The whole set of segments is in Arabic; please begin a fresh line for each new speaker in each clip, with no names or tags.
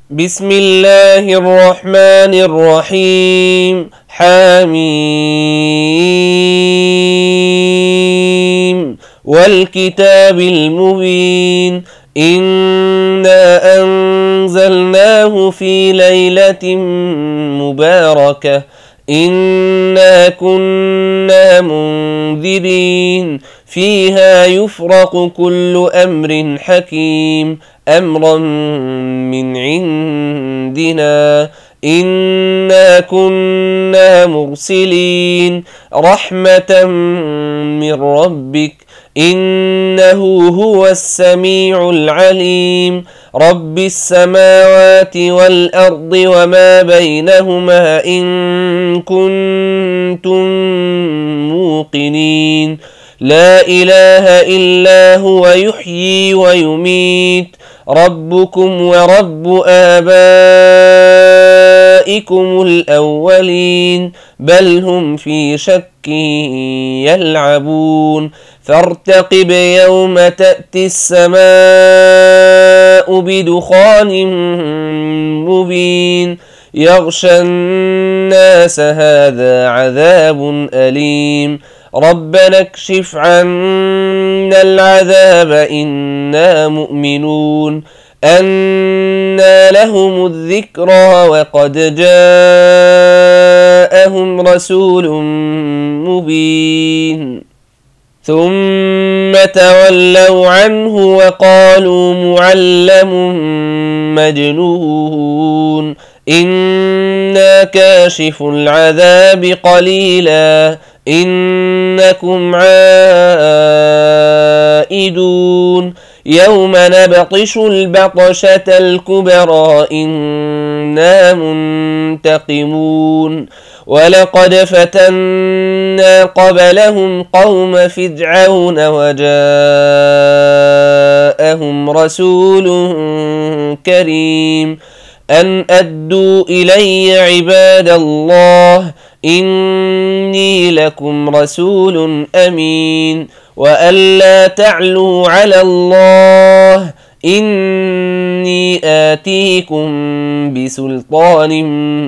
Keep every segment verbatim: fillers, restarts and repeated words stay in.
بسم الله الرحمن الرحيم. حميم والكتاب المبين. إنا أنزلناه في ليلة مباركة إنا كنا منذرين فيها يفرق كل أمر حكيم أمرا من عندنا إنا كنا مرسلين رحمة من ربك إنه هو السميع العليم رب السماوات والأرض وما بينهما إن كنتم موقنين لا إله إلا هو يحيي ويميت ربكم ورب آبائكم الأولين بل هم في شك يلعبون فارتقب يوم تأتي السماء بدخان مبين يغشى الناس هذا عذاب أليم ربنا اكشف عنا العذاب إنا مؤمنون أنى لهم الذكرى وقد جاءهم رسول مبين ثم تولوا عنه وقالوا معلم مجنون إنا كاشف العذاب قليلا إنكم عائدون يوم نبطش البطشة الكبرى إنا منتقمون ولقد فتنا قبلهم قوم فرعون وجاءهم رسول كريم أن أدوا إلي عباد الله إني لكم رسول أمين وأن لا تعلوا على الله إني آتيكم بسلطان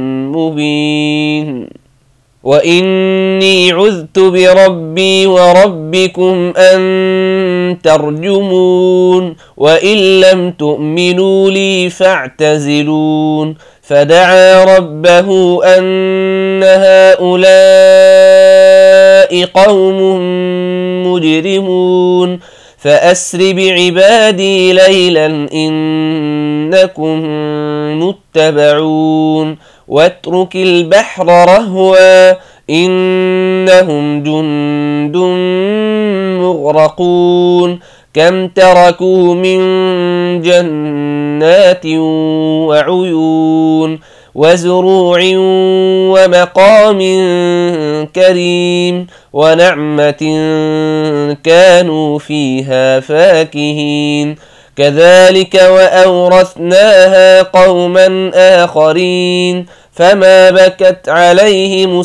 مبين وإني عذت بربي وربكم أن ترجمون وإن لم تؤمنوا لي فاعتزلون فدعا ربه أن هؤلاء قوم مجرمون فأسر بعبادي ليلا إنكم متبعون واترك البحر رهوا إنهم جند مغرقون كم تركوا من جنات وعيون وزروع ومقام كريم ونعمة كانوا فيها فاكهين كذلك وأورثناها قوما آخرين فما بكت عليهم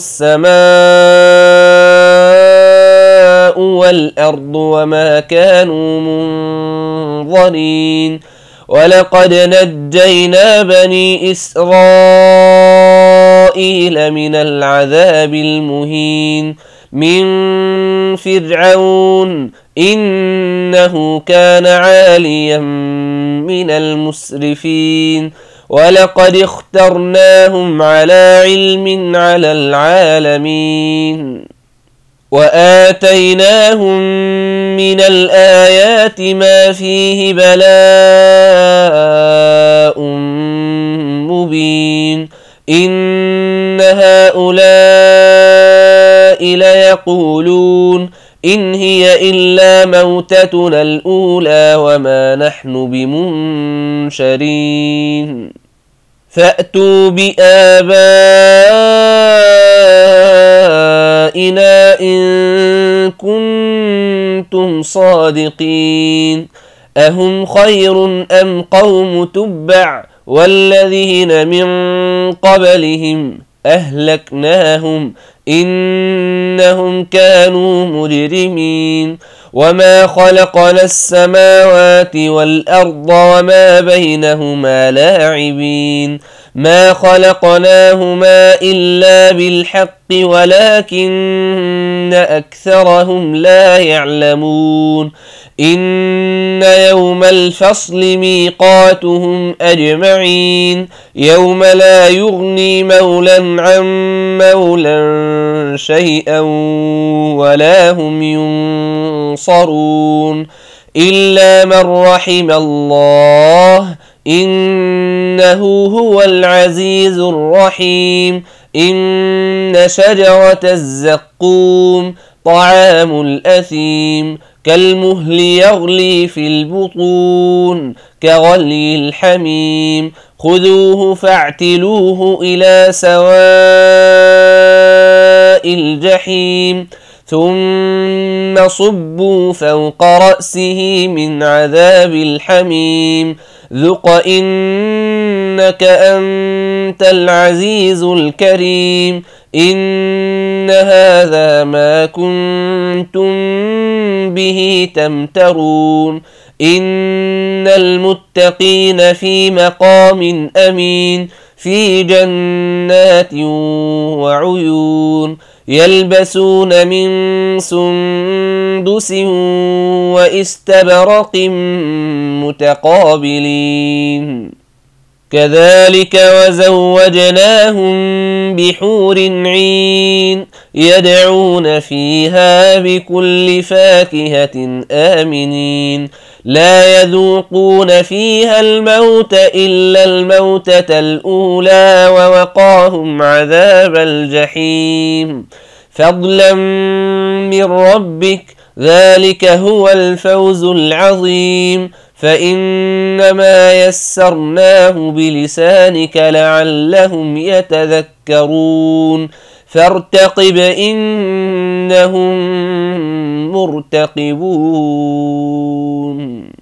السماء والأرض وما كانوا منظرين ولقد نجينا بني إسرائيل من العذاب المهين من فرعون إنه كان عاليا من المسرفين ولقد اخترناهم على علم على العالمين وآتيناهم من الآيات ما فيه بلاء مبين إن هؤلاء ليقولون إن هي إلا موتتنا الأولى وما نحن بمنشرين فأتوا بآبائنا إن كنتم صادقين أهم خير أم قوم تبع والذين من قبلهم أهلكناهم إنهم كانوا مجرمين وما خلقنا السماوات والأرض وما بينهما لاعبين ما خلقناهما إلا بالحق ولكن أكثرهم لا يعلمون إن يوم الفصل ميقاتهم أجمعين يوم لا يغني مولى عن مولى شيئا ولا هم ينصرون إلا من رحم الله إنه هو العزيز الرحيم إن شجرة الزقوم طعام الأثيم كالمهل يغلي في البطون كغلي الحميم خذوه فاعتلوه إلى سواء الجحيم ثم صبوا فوق رأسه من عذاب الحميم ذق إنك أنت العزيز الكريم إن هذا ما كنتم به تمترون إن المتقين في مقام أمين في جنات وعيون يلبسون من سندس واستبرق متقابلين كذلك وزوجناهم بحور عين يدعون فيها بكل فاكهة آمنين لا يذوقون فيها الموت إلا الموتة الأولى ووقاهم عذاب الجحيم فضلا من ربك ذلك هو الفوز العظيم فإنما يسرناه بلسانك لعلهم يتذكرون فارتقب إنهم مرتقبون.